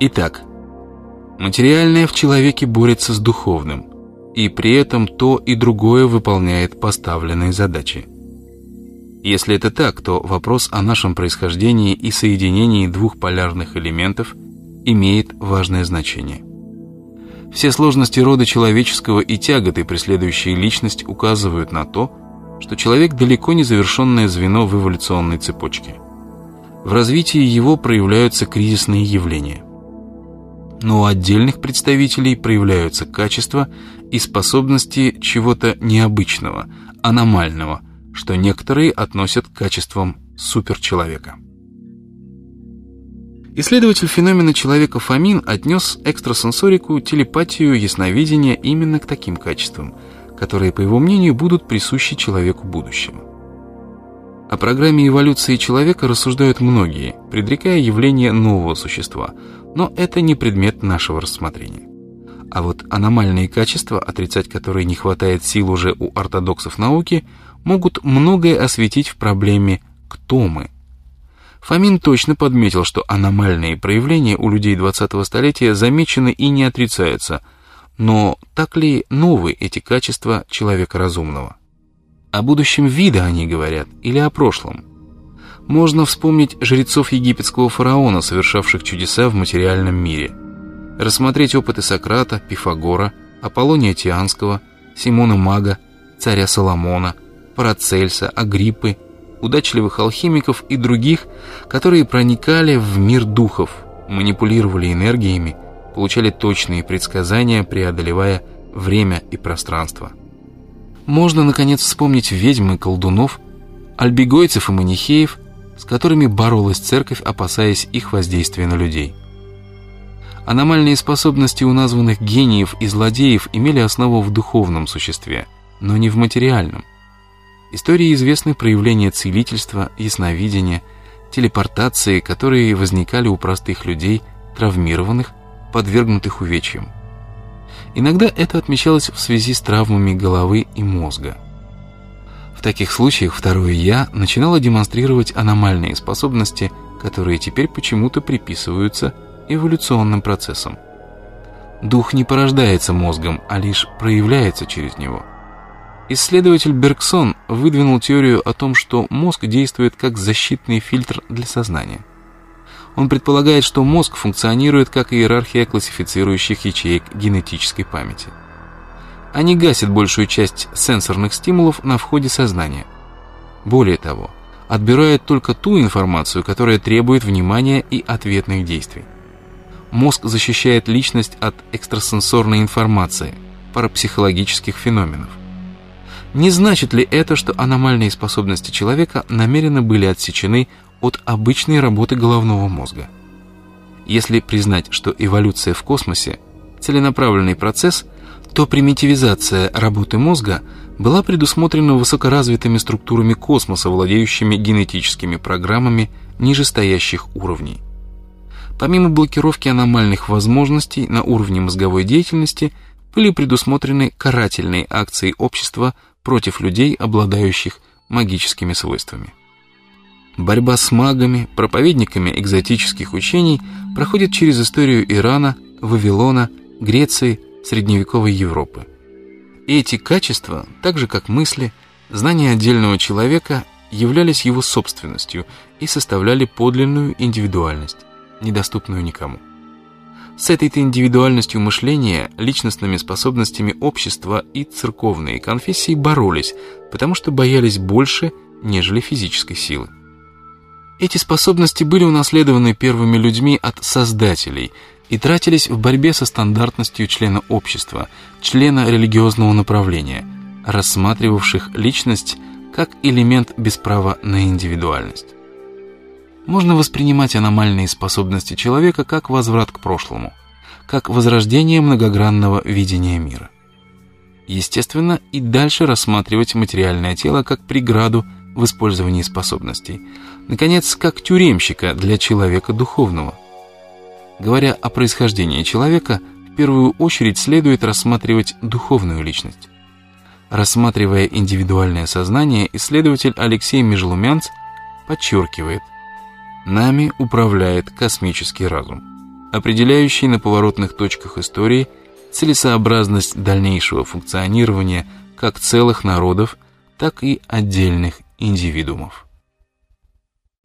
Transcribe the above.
Итак, материальное в человеке борется с духовным, и при этом то и другое выполняет поставленные задачи. Если это так, то вопрос о нашем происхождении и соединении двух полярных элементов имеет важное значение. Все сложности рода человеческого и тяготы, преследующие личность, указывают на то, что человек далеко не завершенное звено в эволюционной цепочке. В развитии его проявляются кризисные явления. Но у отдельных представителей проявляются качества и способности чего-то необычного, аномального, что некоторые относят к качествам суперчеловека. Исследователь феномена человека Фомин отнес экстрасенсорику, телепатию, ясновидение именно к таким качествам, которые, по его мнению, будут присущи человеку будущего. О программе эволюции человека рассуждают многие, предрекая явление нового существа, но это не предмет нашего рассмотрения. А вот аномальные качества, отрицать которые не хватает сил уже у ортодоксов науки, могут многое осветить в проблеме «Кто мы?». Фомин точно подметил, что аномальные проявления у людей 20-го столетия замечены и не отрицаются, но так ли новы эти качества человека разумного? О будущем вида они говорят или о прошлом? Можно вспомнить жрецов египетского фараона, совершавших чудеса в материальном мире, рассмотреть опыты Сократа, Пифагора, Аполлония Тианского, Симона Мага, царя Соломона, Парацельса, Агриппы, удачливых алхимиков и других, которые проникали в мир духов, манипулировали энергиями, получали точные предсказания, преодолевая время и пространство. Можно, наконец, вспомнить ведьм и колдунов, альбегойцев и манихеев, с которыми боролась церковь, опасаясь их воздействия на людей. Аномальные способности у названных гениев и злодеев имели основу в духовном существе, но не в материальном. Истории известны проявления целительства, ясновидения, телепортации, которые возникали у простых людей, травмированных, подвергнутых увечьям. Иногда это отмечалось в связи с травмами головы и мозга. В таких случаях второе «я» начинало демонстрировать аномальные способности, которые теперь почему-то приписываются эволюционным процессам. Дух не порождается мозгом, а лишь проявляется через него. Исследователь Бергсон выдвинул теорию о том, что мозг действует как защитный фильтр для сознания. Он предполагает, что мозг функционирует как иерархия классифицирующих ячеек генетической памяти. Они гасят большую часть сенсорных стимулов на входе сознания. Более того, отбирают только ту информацию, которая требует внимания и ответных действий. Мозг защищает личность от экстрасенсорной информации, парапсихологических феноменов. Не значит ли это, что аномальные способности человека намеренно были отсечены от обычной работы головного мозга? Если признать, что эволюция в космосе – целенаправленный процесс, то примитивизация работы мозга была предусмотрена высокоразвитыми структурами космоса, владеющими генетическими программами нижестоящих уровней. Помимо блокировки аномальных возможностей на уровне мозговой деятельности, были предусмотрены карательные акции общества против людей, обладающих магическими свойствами. Борьба с магами, проповедниками экзотических учений проходит через историю Ирана, Вавилона, Греции, средневековой Европы. Эти качества, так же как мысли, знания отдельного человека, являлись его собственностью и составляли подлинную индивидуальность, недоступную никому. С этой-то индивидуальностью мышления, личностными способностями общества и церковные конфессии боролись, потому что боялись больше, нежели физической силы. Эти способности были унаследованы первыми людьми от создателей и тратились в борьбе со стандартностью члена общества, члена религиозного направления, рассматривавших личность как элемент без права на индивидуальность. Можно воспринимать аномальные способности человека как возврат к прошлому, как возрождение многогранного видения мира. Естественно, и дальше рассматривать материальное тело как преграду в использовании способностей, наконец, как тюремщика для человека духовного. Говоря о происхождении человека, в первую очередь следует рассматривать духовную личность. Рассматривая индивидуальное сознание, исследователь Алексей Межлумянц подчеркивает: нами управляет космический разум. определяющий на поворотных точках истории целесообразность дальнейшего функционирования как целых народов, так и отдельных индивидуумов.